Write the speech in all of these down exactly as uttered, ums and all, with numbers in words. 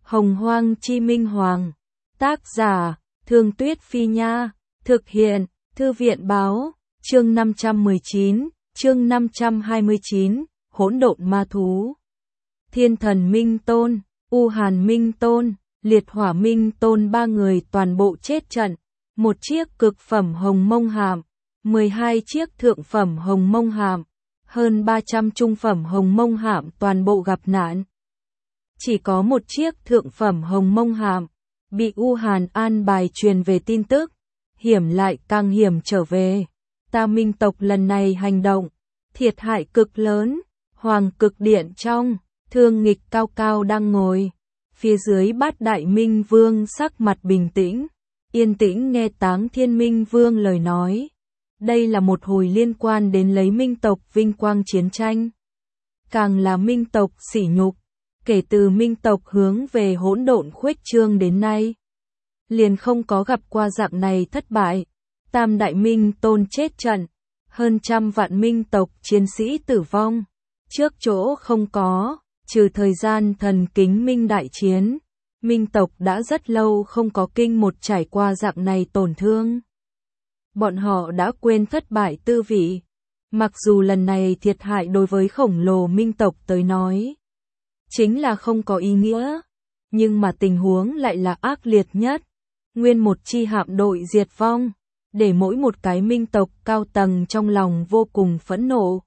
Hồng Hoang Chi Minh Hoàng. Tác giả, Thương Tuyết Phi Nha. Thực hiện, Thư viện Báo. Chương năm trăm mười chín, chương năm trăm hai mươi chín, Hỗn Độn Ma Thú. Thiên Thần Minh Tôn, U Hàn Minh Tôn, Liệt Hỏa Minh Tôn ba người toàn bộ chết trận. Một chiếc cực phẩm hồng mông hạm, mười hai chiếc thượng phẩm hồng mông hạm, hơn ba trăm trung phẩm hồng mông hạm toàn bộ gặp nạn. Chỉ có một chiếc thượng phẩm hồng mông hạm bị U Hàn an bài truyền về tin tức, hiểm lại càng hiểm trở về. Ta Minh tộc lần này hành động, thiệt hại cực lớn. Hoàng Cực Điện trong, Thương Nghịch cao cao đang ngồi, phía dưới Bát Đại Minh Vương sắc mặt bình tĩnh, yên tĩnh nghe Táng Thiên Minh Vương lời nói. Đây là một hồi liên quan đến lấy Minh tộc vinh quang chiến tranh, càng là Minh tộc sỉ nhục. Kể từ Minh tộc hướng về hỗn độn khuếch trương đến nay, liền không có gặp qua dạng này thất bại. Tam Đại Minh Tôn chết trận, hơn trăm vạn Minh tộc chiến sĩ tử vong. Trước chỗ không có, trừ thời gian thần kính Minh đại chiến, Minh tộc đã rất lâu không có kinh một trải qua dạng này tổn thương. Bọn họ đã quên thất bại tư vị. Mặc dù lần này thiệt hại đối với khổng lồ Minh tộc tới nói chính là không có ý nghĩa, nhưng mà tình huống lại là ác liệt nhất. Nguyên một chi hạm đội diệt vong, để mỗi một cái Minh tộc cao tầng trong lòng vô cùng phẫn nộ.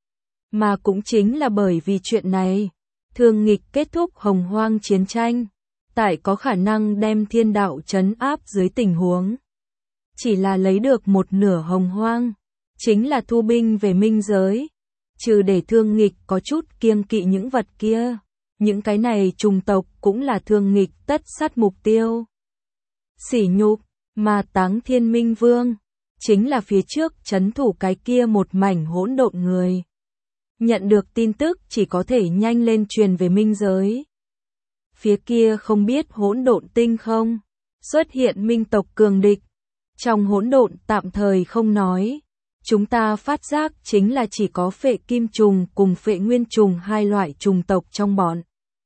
Mà cũng chính là bởi vì chuyện này, Thương Nghịch kết thúc Hồng Hoang chiến tranh, tại có khả năng đem thiên đạo trấn áp dưới tình huống chỉ là lấy được một nửa Hồng Hoang, chính là thu binh về minh giới. Trừ để Thương Nghịch có chút kiêng kỵ những vật kia, những cái này trùng tộc cũng là Thương Nghịch tất sát mục tiêu. Sỉ nhục, mà Táng Thiên Minh Vương chính là phía trước trấn thủ cái kia một mảnh hỗn độn người. Nhận được tin tức chỉ có thể nhanh lên truyền về minh giới. Phía kia không biết hỗn độn tinh không xuất hiện Minh tộc cường địch. Trong hỗn độn tạm thời không nói, chúng ta phát giác chính là chỉ có phệ kim trùng cùng phệ nguyên trùng hai loại trùng tộc trong bọn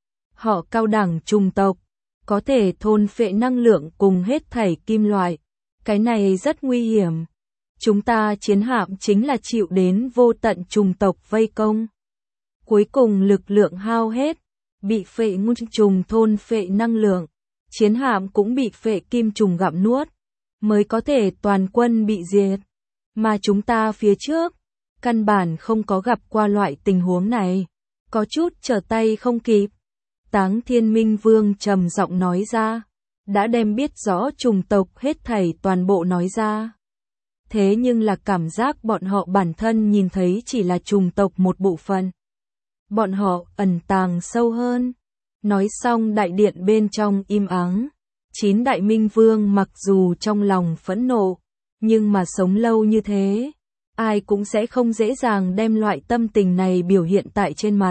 họ. Cao đẳng trùng tộc có thể thôn phệ năng lượng cùng hết thảy kim loại, cái này rất nguy hiểm. Chúng ta chiến hạm chính là chịu đến vô tận trùng tộc vây công. Cuối cùng lực lượng hao hết, bị phệ nguyên trùng thôn phệ năng lượng, chiến hạm cũng bị phệ kim trùng gặm nuốt, mới có thể toàn quân bị diệt. Mà chúng ta phía trước, căn bản không có gặp qua loại tình huống này, có chút trở tay không kịp. Táng Thiên Minh Vương trầm giọng nói ra, đã đem biết rõ trùng tộc hết thảy toàn bộ nói ra. Thế nhưng là cảm giác bọn họ bản thân nhìn thấy chỉ là trùng tộc một bộ phận. Bọn họ ẩn tàng sâu hơn. Nói xong đại điện bên trong im ắng. Chín Đại Minh Vương mặc dù trong lòng phẫn nộ, nhưng mà sống lâu như thế, ai cũng sẽ không dễ dàng đem loại tâm tình này biểu hiện tại trên mặt.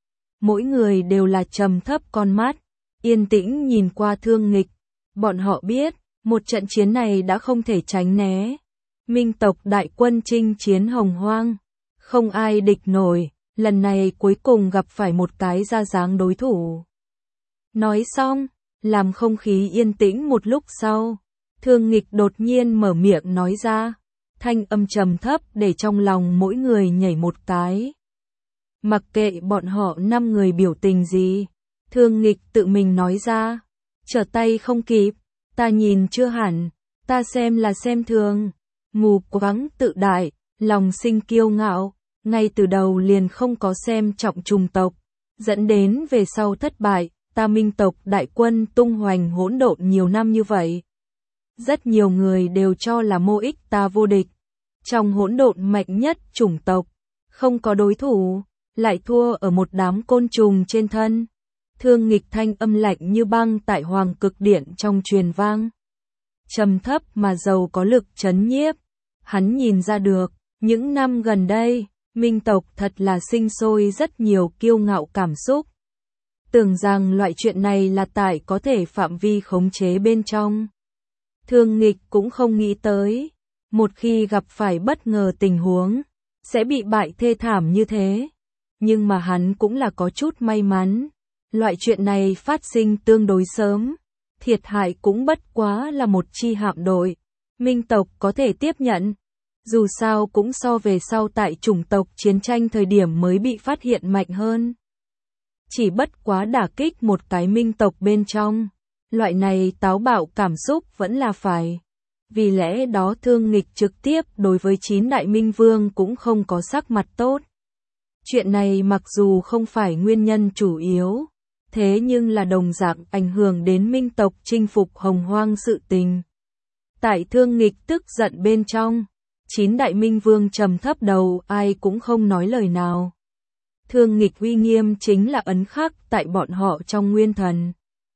Mỗi người đều là trầm thấp con mắt, yên tĩnh nhìn qua Thương Nghịch. Bọn họ biết, một trận chiến này đã không thể tránh né. Minh tộc đại quân chinh chiến Hồng Hoang, không ai địch nổi, lần này cuối cùng gặp phải một cái ra dáng đối thủ. Nói xong, làm không khí yên tĩnh một lúc sau, Thương Nghịch đột nhiên mở miệng nói ra, thanh âm trầm thấp để trong lòng mỗi người nhảy một cái. Mặc kệ bọn họ năm người biểu tình gì, Thương Nghịch tự mình nói ra, trở tay không kịp, ta nhìn chưa hẳn, ta xem là xem thường, mù quáng tự đại, lòng sinh kiêu ngạo, ngay từ đầu liền không có xem trọng trùng tộc, dẫn đến về sau thất bại. Ta Minh tộc đại quân tung hoành hỗn độn nhiều năm như vậy, rất nhiều người đều cho là Mô Ích ta vô địch, trong hỗn độn mạnh nhất chủng tộc, không có đối thủ, lại thua ở một đám côn trùng trên thân. Thương Nghịch thanh âm lạnh như băng tại Hoàng Cực Điện trong truyền vang, trầm thấp mà giàu có lực chấn nhiếp. Hắn nhìn ra được, những năm gần đây, Minh tộc thật là sinh sôi rất nhiều kiêu ngạo cảm xúc. Tưởng rằng loại chuyện này là tại có thể phạm vi khống chế bên trong. Thương Nghịch cũng không nghĩ tới, một khi gặp phải bất ngờ tình huống, sẽ bị bại thê thảm như thế. Nhưng mà hắn cũng là có chút may mắn, Loại chuyện này phát sinh tương đối sớm, thiệt hại cũng bất quá là một chi hạm đội, minh tộc có thể tiếp nhận. Dù sao cũng so về sau tại chủng tộc chiến tranh thời điểm mới bị phát hiện mạnh hơn. Chỉ bất quá đả kích một cái minh tộc bên trong, loại này táo bạo cảm xúc vẫn là phải. Vì lẽ đó Thương Nghịch trực tiếp đối với chín đại minh vương cũng không có sắc mặt tốt. Chuyện này mặc dù không phải nguyên nhân chủ yếu, thế nhưng là đồng dạng ảnh hưởng đến minh tộc chinh phục Hồng Hoang sự tình. Tại Thương Nghịch tức giận bên trong, chín đại minh vương trầm thấp đầu, ai cũng không nói lời nào. Thương Nghịch uy nghiêm chính là ấn khắc tại bọn họ trong nguyên thần.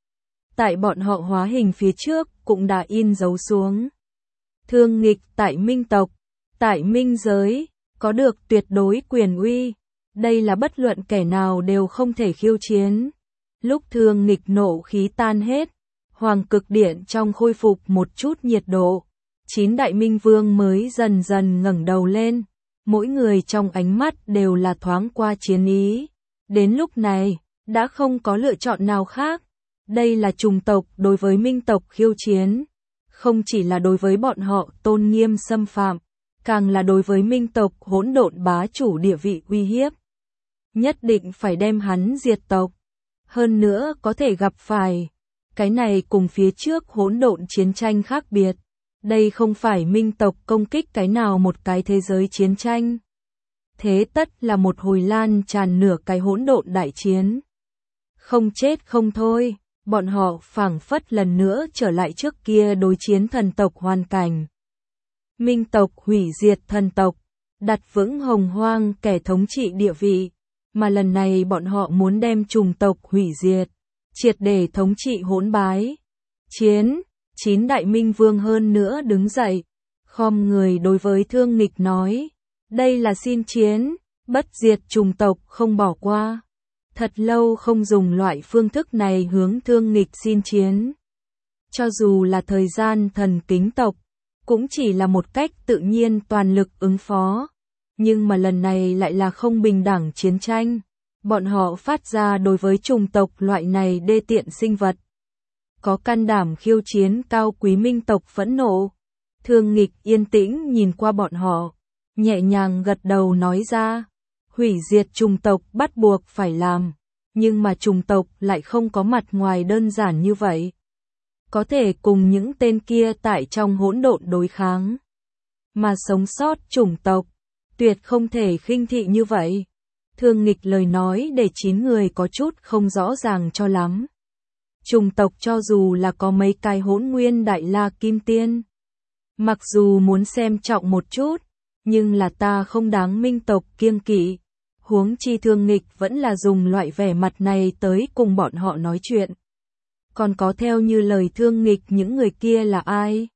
Tại bọn họ hóa hình phía trước cũng đã in dấu xuống. Thương Nghịch tại minh tộc, tại minh giới, có được tuyệt đối quyền uy. Đây là bất luận kẻ nào đều không thể khiêu chiến. Lúc Thương Nghịch nộ khí tan hết, Hoàng Cực Điện trong khôi phục một chút nhiệt độ. Chín đại minh vương mới dần dần ngẩng đầu lên. Mỗi người trong ánh mắt đều là thoáng qua chiến ý. Đến lúc này, đã không có lựa chọn nào khác. Đây là chủng tộc đối với minh tộc khiêu chiến. Không chỉ là đối với bọn họ tôn nghiêm xâm phạm, càng là đối với minh tộc hỗn độn bá chủ địa vị uy hiếp. Nhất định phải đem hắn diệt tộc. Hơn nữa có thể gặp phải. Cái này cùng phía trước hỗn độn chiến tranh khác biệt. Đây không phải minh tộc công kích cái nào một cái thế giới chiến tranh. Thế tất là một hồi lan tràn nửa cái hỗn độn đại chiến. Không chết không thôi, bọn họ phảng phất lần nữa trở lại trước kia đối chiến thần tộc hoàn cảnh. Minh tộc hủy diệt thần tộc, đặt vững Hồng Hoang kẻ thống trị địa vị, mà lần này bọn họ muốn đem chủng tộc hủy diệt, triệt để thống trị hỗn bái. Chiến, chín đại minh vương hơn nữa đứng dậy, khom người đối với Thương Nghịch nói, đây là xin chiến, bất diệt chủng tộc không bỏ qua. Thật lâu không dùng loại phương thức này hướng Thương Nghịch xin chiến. Cho dù là thời gian thần kính tộc, cũng chỉ là một cách tự nhiên toàn lực ứng phó. Nhưng mà lần này lại là không bình đẳng chiến tranh. Bọn họ phát ra đối với chủng tộc loại này đê tiện sinh vật. Có can đảm khiêu chiến cao quý minh tộc phẫn nộ. Thương Nghịch yên tĩnh nhìn qua bọn họ, nhẹ nhàng gật đầu nói ra. Hủy diệt chủng tộc bắt buộc phải làm, nhưng mà chủng tộc lại không có mặt ngoài đơn giản như vậy. Có thể cùng những tên kia tại trong hỗn độn đối kháng. Mà sống sót chủng tộc, tuyệt không thể khinh thị như vậy. Thương Nghịch lời nói để chín người có chút không rõ ràng cho lắm. Chủng tộc cho dù là có mấy cái hỗn nguyên đại la kim tiên, mặc dù muốn xem trọng một chút, nhưng là ta không đáng minh tộc kiêng kỵ. Huống chi Thương Nghịch vẫn là dùng loại vẻ mặt này tới cùng bọn họ nói chuyện. Còn có theo như lời Thương Nghịch những người kia là ai?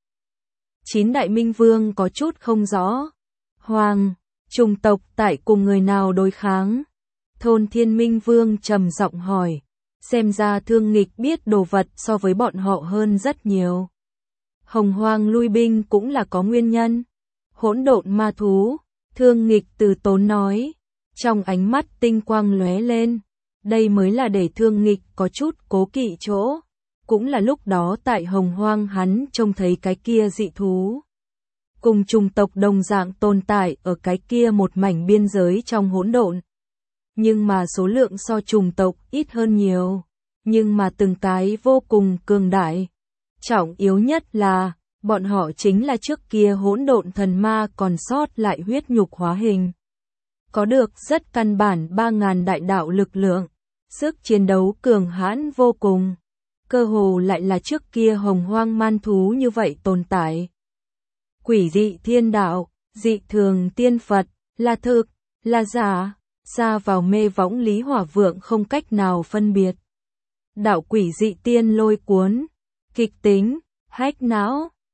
Chín đại minh vương có chút không rõ. Hoàng, chủng tộc tại cùng người nào đối kháng? Thôn Thiên Minh Vương trầm giọng hỏi. Xem ra Thương Nghịch biết đồ vật so với bọn họ hơn rất nhiều. Hồng Hoang lui binh cũng là có nguyên nhân. Hỗn độn ma thú, Thương Nghịch từ tốn nói. Trong ánh mắt tinh quang lóe lên. Đây mới là để Thương Nghịch có chút cố kỵ chỗ. Cũng là lúc đó tại Hồng Hoang hắn trông thấy cái kia dị thú. Cùng chủng tộc đồng dạng tồn tại ở cái kia một mảnh biên giới trong hỗn độn. Nhưng mà số lượng so chủng tộc ít hơn nhiều. Nhưng mà từng cái vô cùng cường đại. Trọng yếu nhất là, bọn họ chính là trước kia hỗn độn thần ma còn sót lại huyết nhục hóa hình. Có được rất căn bản ba ngàn đại đạo lực lượng. Sức chiến đấu cường hãn vô cùng. Cơ hồ lại là trước kia Hồng Hoang man thú như vậy tồn tại. Quỷ dị thiên đạo, dị thường tiên Phật, là thực, là giả, xa vào mê võng Lý Hỏa Vượng không cách nào phân biệt. Đạo quỷ dị tiên lôi cuốn, kịch tính, hách não,